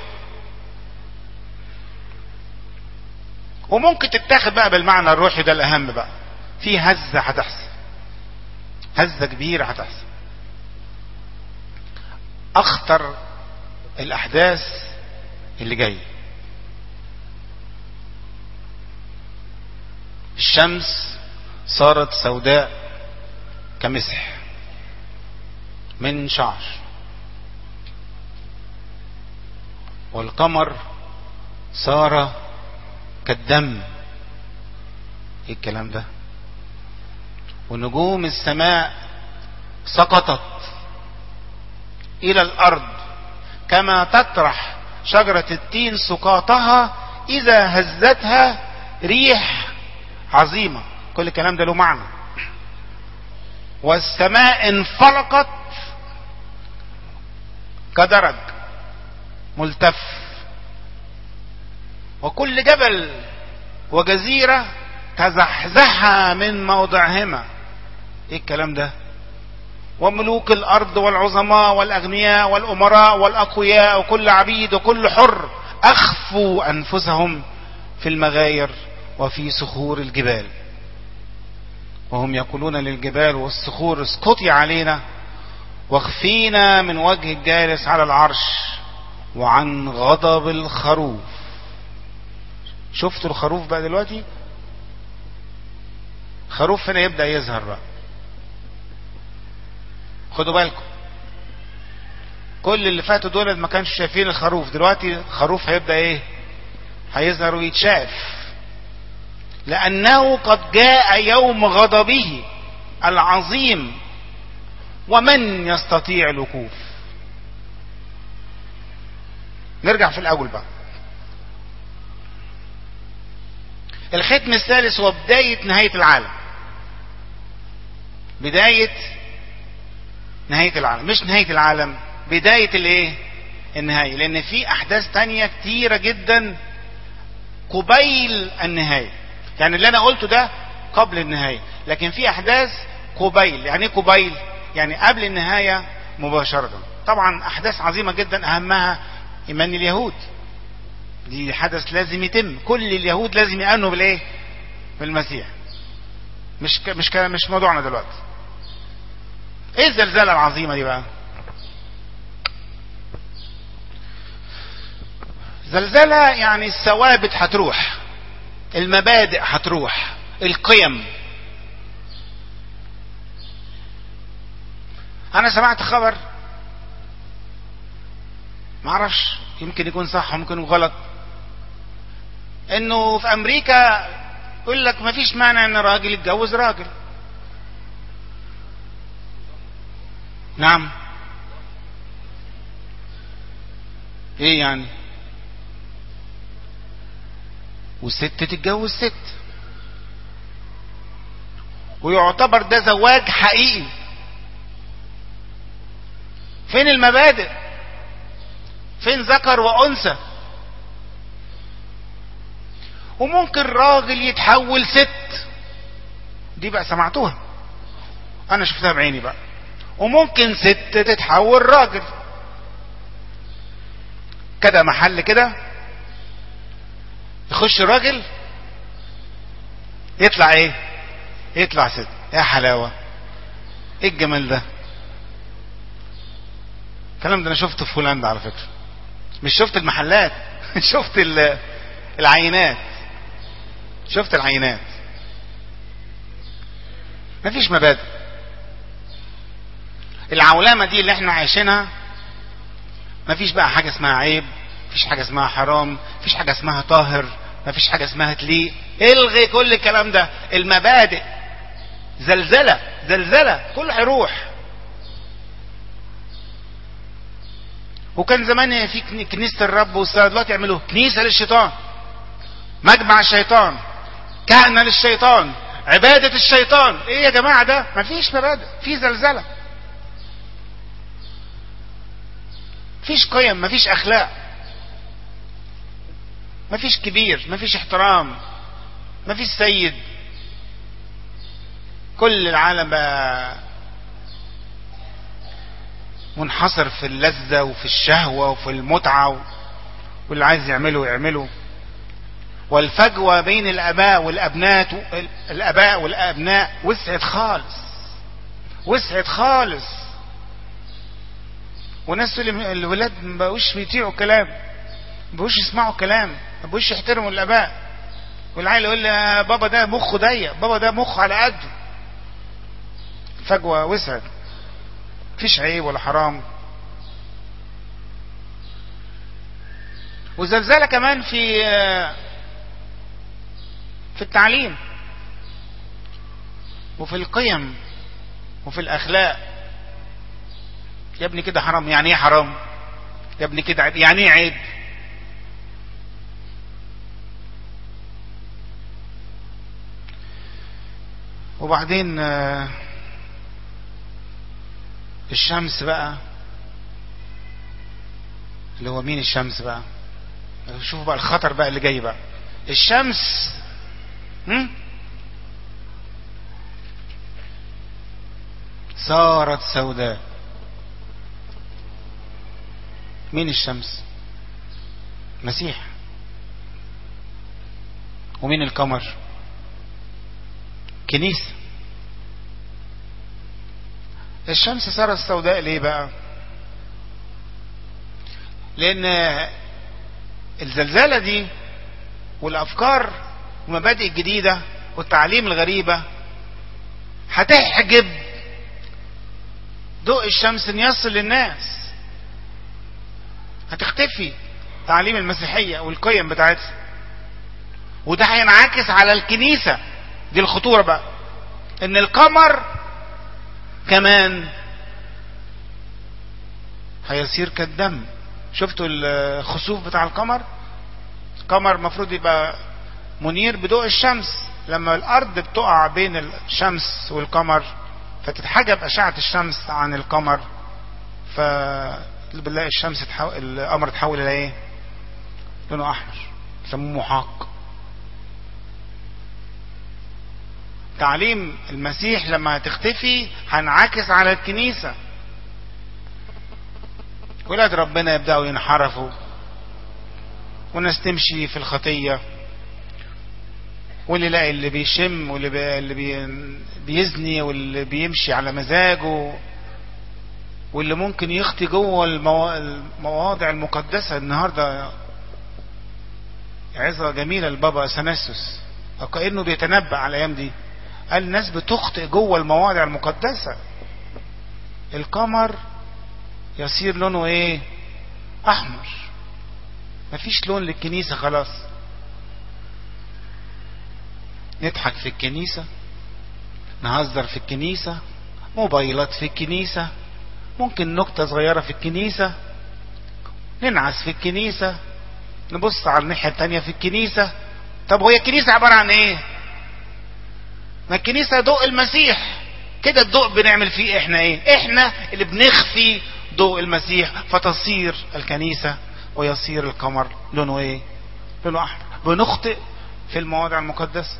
وممكن تتاخد بقى بالمعنى الروحي ده الاهم بقى، في هزة هتحصل، هزة كبيرة هتحصل. اخطر الاحداث اللي جاي، الشمس صارت سوداء كمسح من شعر، والقمر صار كالدم. ايه الكلام ده؟ ونجوم السماء سقطت الى الارض كما تطرح شجرة التين سقاطها اذا هزتها ريح عظيمة. كل الكلام ده له معنى. والسماء انفلقت كدرج ملتف، وكل جبل وجزيرة تزحزحا من موضعهما. ايه الكلام ده؟ وملوك الارض والعظماء والاغنياء والامراء والاقوياء وكل عبيد وكل حر اخفوا انفسهم في المغاير وفي صخور الجبال، وهم يقولون للجبال والصخور اسقطي علينا واخفينا من وجه الجالس على العرش وعن غضب الخروف. شفتوا الخروف بقى دلوقتي؟ خروف هنا يبدأ يظهر بقى. خدوا بالكم، كل اللي فاتوا دول ما كانش شايفين الخروف، دلوقتي الخروف هيبدأ ايه؟ هيظهر ويتشاف، لأنه قد جاء يوم غضبه العظيم ومن يستطيع الوقوف. نرجع في الأول بقى. الختم الثالث هو بداية نهاية العالم، بداية نهاية العالم، مش نهاية العالم، بداية الايه؟ النهاية. لأن في أحداث تانية كتيرة جدا قبيل النهاية. يعني اللي أنا قلته ده قبل النهاية، لكن في أحداث قبيل. يعني ايه قبيل؟ يعني قبل النهاية مباشرة. طبعا أحداث عظيمة جدا، أهمها إيمان اليهود. دي حدث لازم يتم، كل اليهود لازم يأمنوا بالايه؟ بالمسيح. مش ك... مش ك... مش موضوعنا دلوقتي. ايه الزلزالة العظيمة دي بقى؟ زلزالة يعني الثوابت هتروح، المبادئ هتروح، القيم. انا سمعت خبر معرفش، يمكن يكون صح وممكن يكون غلط، انه في امريكا يقول لك ما فيش مانع ان راجل يتجوز راجل. نعم. ايه يعني؟ والست تتجوز ست، ويعتبر ده زواج حقيقي. فين المبادئ؟ فين ذكر وانثى؟ وممكن راجل يتحول ست، دي بقى سمعتوها، انا شفتها بعيني بقى. وممكن ست تتحول راجل، كده محل كده يخش راجل يطلع ايه؟ يطلع ست. يا حلاوة، ايه الجمال ده؟ الكلام ده انا شفته في هولندا على فكرة، مش شفت المحلات شفت العينات، شفت العينات. مفيش مبادئ. العولمة دي اللي احنا عايشينها، مفيش بقى حاجة اسمها عيب، مفيش حاجة اسمها حرام، مفيش حاجة اسمها طاهر، مفيش حاجة اسمها تليق. الغي كل الكلام ده. المبادئ زلزلة، زلزلة، كله هيروح. وكان زمان في كنيسة الرب والصلاة، دلوقتي يعملوا كنيسة للشيطان، مجمع الشيطان، كهنة للشيطان، عبادة الشيطان. ايه يا جماعة ده؟ مفيش مبادئ، في زلزلة، مفيش قيم، مفيش اخلاق، مفيش كبير، مفيش احترام، مفيش سيد. كل العالم بقى منحصر في اللذة وفي الشهوة وفي المتعة، واللي عايز يعمله يعمله. والفجوة بين الاباء والابنات الاباء والابناء وسعت خالص، وسعت خالص. وناس الولاد ما بقوش بيطيعوا كلام، ما بقوش يسمعوا كلام، ما بقوش يحترموا الاباء. والعيل يقول لي بابا ده مخه ضيق، بابا ده مخه على قده. فجوة وسعت، مفيش عيب ولا حرام. وزلزلة كمان في في التعليم وفي القيم وفي الاخلاق. يا ابني كده حرام، يعني ايه حرام؟ يا ابني كده عيب، يعني ايه عيب؟ وبعدين الشمس بقى، اللي هو مين الشمس بقى؟ شوفوا بقى الخطر بقى اللي جاي بقى. الشمس هم؟ صارت سوداء. مين الشمس؟ مسيح. ومين القمر؟ كنيسة. الشمس صارت سوداء ليه بقى؟ لان الزلزالة دي والافكار والمبادئ الجديدة والتعليم الغريبة هتحجب ضوء الشمس ان يصل للناس. هتختفي تعليم المسيحية والقيم بتاعتها، وده هينعكس على الكنيسة. دي الخطورة بقى، ان القمر كمان هيصير كالدم. شفتوا الخسوف بتاع القمر؟ القمر المفروض يبقى منير بضوء الشمس، لما الارض بتقع بين الشمس والقمر فتتحجب اشعة الشمس عن القمر، فبنلاقي الشمس تحول، القمر تحول الى ايه؟ لونه احمر، يسموه محاق. تعليم المسيح لما تختفي هنعكس على الكنيسة. ولاد ربنا يبدأوا ينحرفوا، والناس تمشي في الخطية، واللي لاقي اللي بيشم، واللي بي... اللي بي... بيزني، واللي بيمشي على مزاجه، واللي ممكن يخطي جوه المو... المواضع المقدسة. النهاردة عظة جميلة البابا اثناسيوس، وكأنه بيتنبأ على الايام دي، قال الناس بتخطئ جوه المواضع المقدسة. القمر يصير لونه ايه؟ احمر. مفيش لون للكنيسة خلاص. نضحك في الكنيسة، نهزر في الكنيسة، موبايلات في الكنيسة، ممكن نكتة صغيرة في الكنيسة، ننعس في الكنيسة، نبص على الناحية التانية في الكنيسة. طب هي الكنيسة عبارة عن ايه؟ ما الكنيسة ضوء المسيح. كده الضوء بنعمل فيه احنا ايه؟ احنا اللي بنخفي ضوء المسيح، فتصير الكنيسة ويصير القمر لونه ايه؟ لونه احمر. بنخطئ في المواضع المقدسة.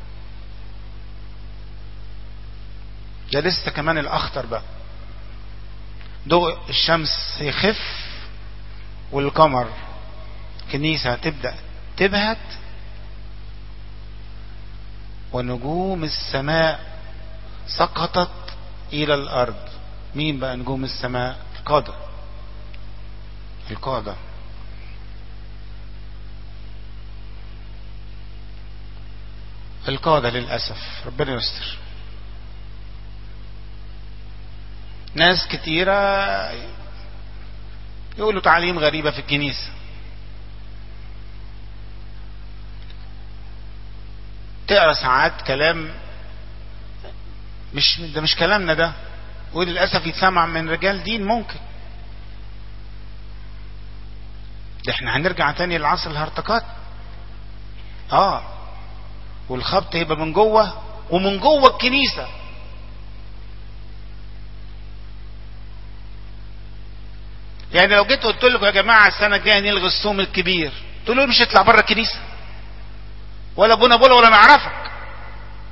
ده لسه كمان الاخطر بقى، ضوء الشمس يخف والقمر كنيسة تبدأ تبهت، ونجوم السماء سقطت الى الارض. مين بقى نجوم السماء؟ القادة. القادة القادة للأسف، ربنا يستر. ناس كتيرة يقولوا تعليم غريبة في الكنيسة، تقرأ ساعات كلام مش ده، مش كلامنا ده، وللأسف يتسمع من رجال دين. ممكن ده احنا هنرجع تاني للعصر الهرطقات. اه والخبط يبقى من جوه، ومن جوه الكنيسة. يعني لو جيت قلت لكم يا جماعة السنة الجاية نلغي الصوم الكبير، تقولوا مش هتطلع بره الكنيسة، ولا ابونا بولا ولا نعرفك.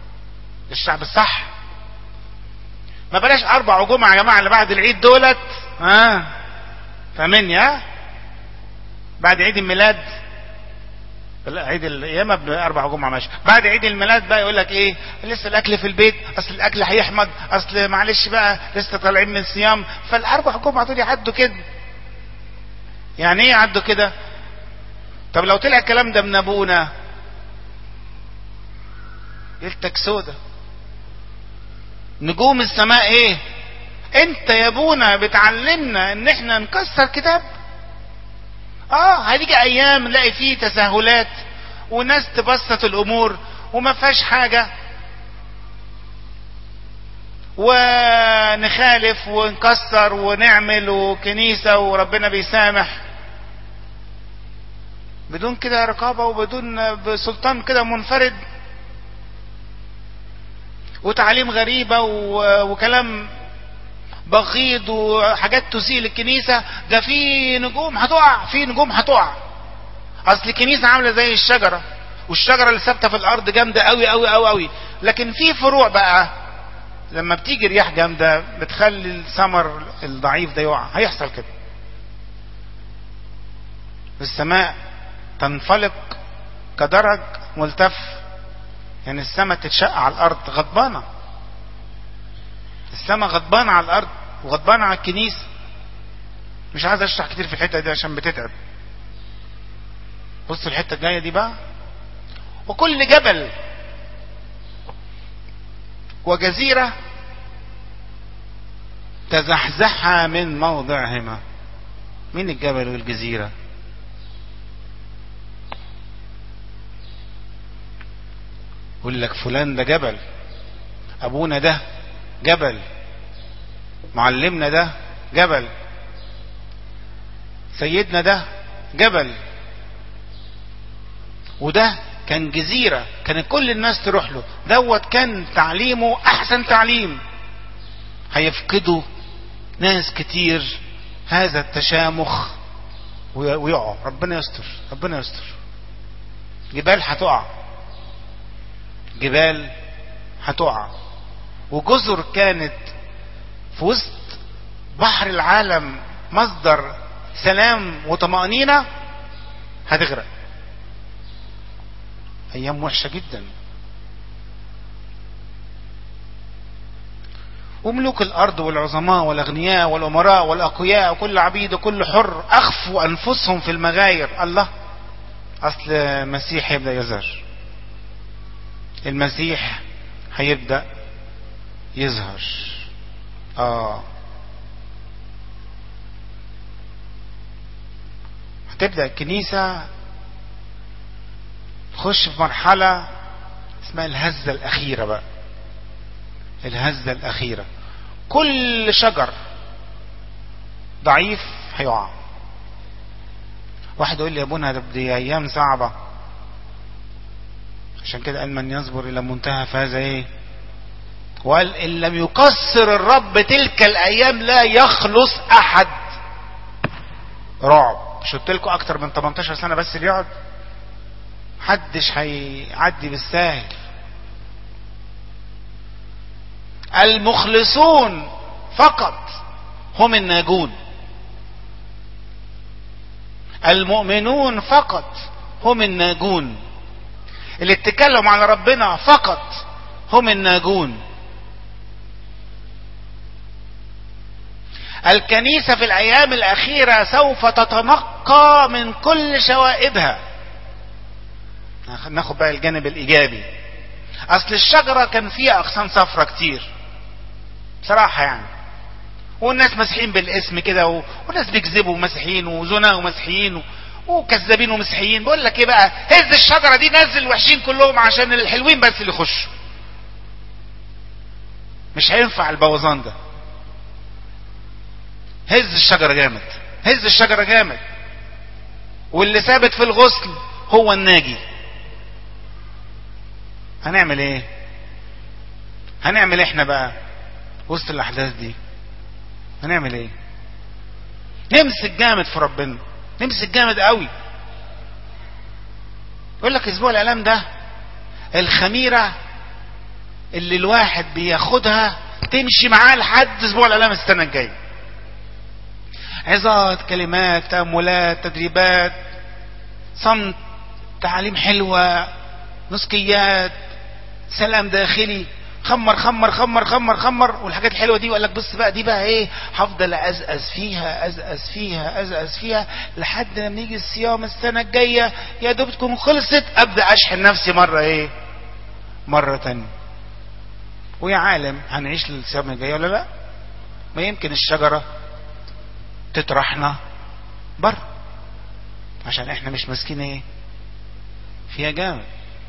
الشعب الصح. ما بلاش اربع جمعة يا جماعة اللي بعد العيد دولت ها فاهمني؟ ها بعد عيد الميلاد، لا عيد القيامه باربع جمعه ماشي، بعد عيد الميلاد بقى يقول لك ايه؟ لسه الاكل في البيت، اصل الاكل هيحمض، اصل معلش بقى لسه طالعين من الصيام، فالاربع جمعه دول يعدوا كده. يعني ايه يعدوا كده؟ طب لو طلع الكلام ده من ابونا ليلتك سودة. نجوم السماء ايه؟ انت يا ابونا بتعلمنا ان احنا نكسر كتاب. اه هتيجي ايام نلاقي فيه تساهلات وناس تبسط الامور وما فيهاش حاجة، ونخالف ونكسر ونعمل وكنيسة وربنا بيسامح بدون كده رقابة وبدون بسلطان كده منفرد، وتعليم غريبة وكلام بغيض وحاجات تسيء للكنيسة. ده في نجوم هتقع، في نجوم هتقع. اصل الكنيسة عاملة زي الشجرة، والشجرة اللي ثابتة في الارض جامدة قوي قوي قوي قوي، لكن في فروع بقى لما بتيجي رياح جامدة بتخلي الثمر الضعيف ده يقع. هيحصل كده. السماء تنفلق كدرج ملتف، يعني السماء تتشق على الارض غضبانة. السماء غضبانة على الارض وغضبانة على الكنيسة. مش عايز اشرح كتير في الحتة دي عشان بتتعب. بص الحتة الجاية دي بقى. وكل جبل وجزيرة تزحزحها من موضعهما. مين الجبل والجزيرة؟ يقول لك فلان ده جبل، ابونا ده جبل، معلمنا ده جبل، سيدنا ده جبل، وده كان جزيرة كان كل الناس تروح له، دوت كان تعليمه احسن تعليم. هيفقدوا ناس كتير هذا التشامخ ويقعوا. ربنا يستر، ربنا يستر. جبال هتقع، جبال هتقع، وجزر كانت في وسط بحر العالم مصدر سلام وطمأنينة هتغرق. ايام وحشة جدا. وملوك الارض والعظماء والاغنياء والامراء والاقوياء وكل عبيد وكل حر اخفوا انفسهم في المغاير. الله، اصل المسيح هيبدأ يظهر. المسيح هيبدأ يظهر. اه هتبدأ الكنيسة تخش في مرحلة اسمها الهزة الأخيرة بقى. الهزة الأخيرة. كل شجر ضعيف هيقع. واحد يقول لي يا ابونا دي أيام صعبة، عشان كده قال من يصبر إلى منتهى فهذا إيه؟ وقال إن لم يقصر الرب تلك الأيام لا يخلص أحد. رعب. مش قلت لكم أكتر من تمنتاشر سنة بس اللي يقعد؟ محدش هيعدي بالساهل. المخلصون فقط هم الناجون. المؤمنون فقط هم الناجون. اللي اتكلموا على ربنا فقط هم الناجون. الكنيسة في الأيام الأخيرة سوف تتنقى من كل شوائبها. ناخد بقى الجانب الإيجابي. أصل الشجرة كان فيها أغصان صفرة كتير بصراحة يعني، والناس مسيحيين بالاسم كده، وناس بيكذبوا مسيحيين وزناء ومسيحيين وكذابين ومسيحيين. بقول لك ايه بقى، هز الشجرة دي نزل الوحشين كلهم عشان الحلوين بس اللي يخشوا. مش هينفع البوظان ده. هز الشجرة جامد، هز الشجرة جامد، واللي ثابت في الغصن هو الناجي. هنعمل ايه؟ هنعمل احنا بقى وسط الاحداث دي؟ هنعمل ايه؟ نمسك جامد في ربنا، نمسك جامد قوي. يقول لك اسبوع الالام ده الخميرة اللي الواحد بياخدها تمشي معاه لحد اسبوع الالام السنة الجاية. عظات، كلمات، تأملات، تدريبات، صمت، تعاليم حلوة، نسكيات، سلام داخلي، خمر خمر خمر خمر خمر والحاجات الحلوه دي. وقال لك بص بقى دي بقى ايه، هفضل ازقز فيها ازقز فيها ازقز فيها لحد لما يجي الصيام السنه الجايه يا دوب تكون خلصت ابدا اشحن نفسي مره ايه، مره تانية. ويا عالم هنعيش للصيام الجاي ولا لا؟ ما يمكن الشجره تطرحنا بره عشان احنا مش ماسكين ايه فيها جامد.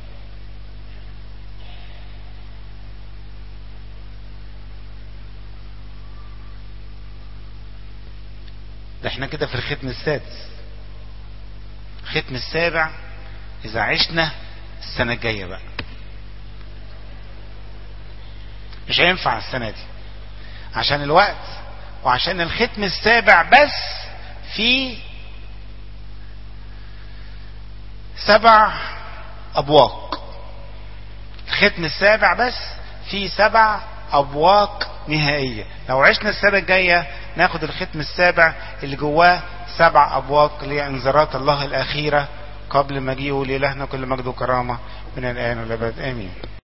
ده احنا كده في الختم السادس. الختم السابع اذا عشنا السنة الجاية بقى، مش هينفع السنة دي عشان الوقت وعشان الختم السابع بس في سبع ابواق. الختم السابع بس في سبع ابواق نهائية. لو عشنا السنة الجاية ناخد الختم السابع اللي جواه سبع ابواق لانذارات الله الاخيرة قبل مجيئه. لإلهنا كل مجد وكرامة من الان والابد امين.